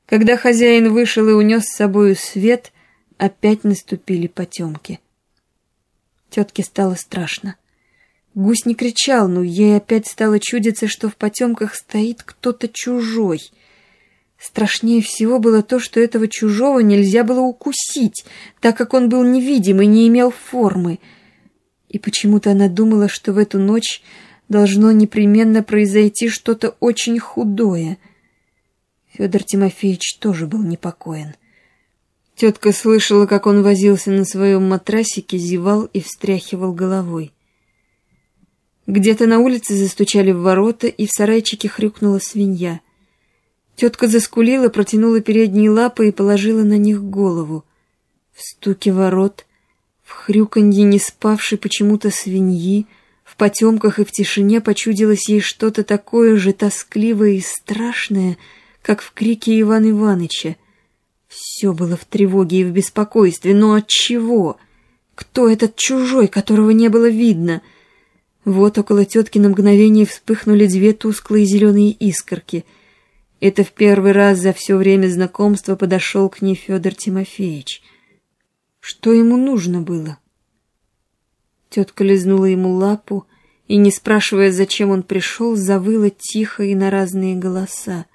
Когда хозяин вышел и унес с собою свет, опять наступили потемки. Тетке стало страшно. Гусь не кричал, но ей опять стало чудиться, что в потемках стоит кто-то чужой. Страшнее всего было то, что этого чужого нельзя было укусить, так как он был невидим и не имел формы. И почему-то она думала, что в эту ночь должно непременно произойти что-то очень худое. Федор Тимофеевич тоже был непокоен. Тетка слышала, как он возился на своем матрасике, зевал и встряхивал головой. Где-то на улице застучали в ворота, и в сарайчике хрюкнула свинья. Тетка заскулила, протянула передние лапы и положила на них голову. В стуке ворот, в хрюканье не спавшей почему-то свиньи, в потемках и в тишине почудилось ей что-то такое же тоскливое и страшное, как в крике Ивана Иваныча. Все было в тревоге и в беспокойстве, но от чего? Кто этот чужой, которого не было видно? Вот около тетки на мгновение вспыхнули две тусклые зеленые искорки. Это в первый раз за все время знакомства подошел к ней Федор Тимофеевич. Что ему нужно было? Тетка лизнула ему лапу и, не спрашивая, зачем он пришел, завыла тихо и на разные голоса.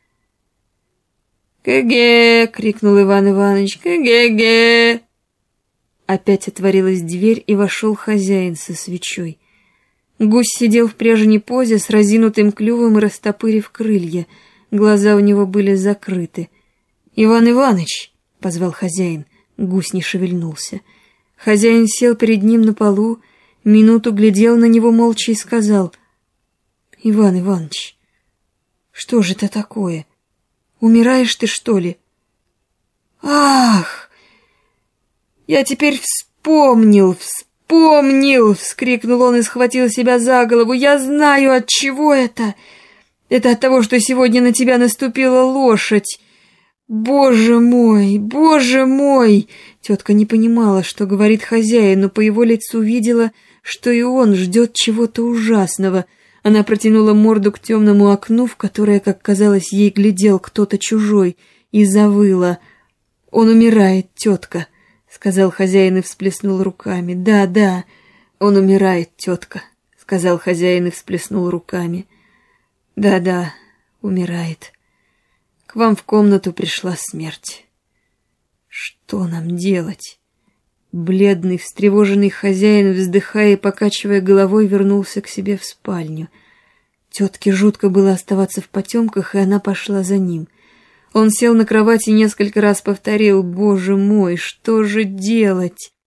«Гэ-гэ!» — крикнул Иван Иванович. «Гэ-гэ-гэ!» Опять отворилась дверь, и вошел хозяин со свечой. Гусь сидел в прежней позе с разинутым клювом и растопырив крылья. Глаза у него были закрыты. «Иван Иванович!» — позвал хозяин. Гусь не шевельнулся. Хозяин сел перед ним на полу, минуту глядел на него молча и сказал: «Иван Иванович, что же это такое? Умираешь ты, что ли?» «Ах! Я теперь вспомнил! — вскрикнул он и схватил себя за голову. «Я знаю, от чего это! Это от того, что сегодня на тебя наступила лошадь! Боже мой, боже мой!» Тетка не понимала, что говорит хозяин, но по его лицу видела, что и он ждет чего-то ужасного. Она протянула морду к темному окну, в которое, как казалось, ей глядел кто-то чужой, и завыла. «Он умирает, тетка», — сказал хозяин и всплеснул руками. «Да, он умирает, тетка», — сказал хозяин и всплеснул руками. «Да, умирает. К вам в комнату пришла смерть. Что нам делать?» Бледный, встревоженный хозяин, вздыхая и покачивая головой, вернулся к себе в спальню. Тетке жутко было оставаться в потемках, и она пошла за ним. Он сел на кровати и несколько раз повторил: «Боже мой, что же делать?»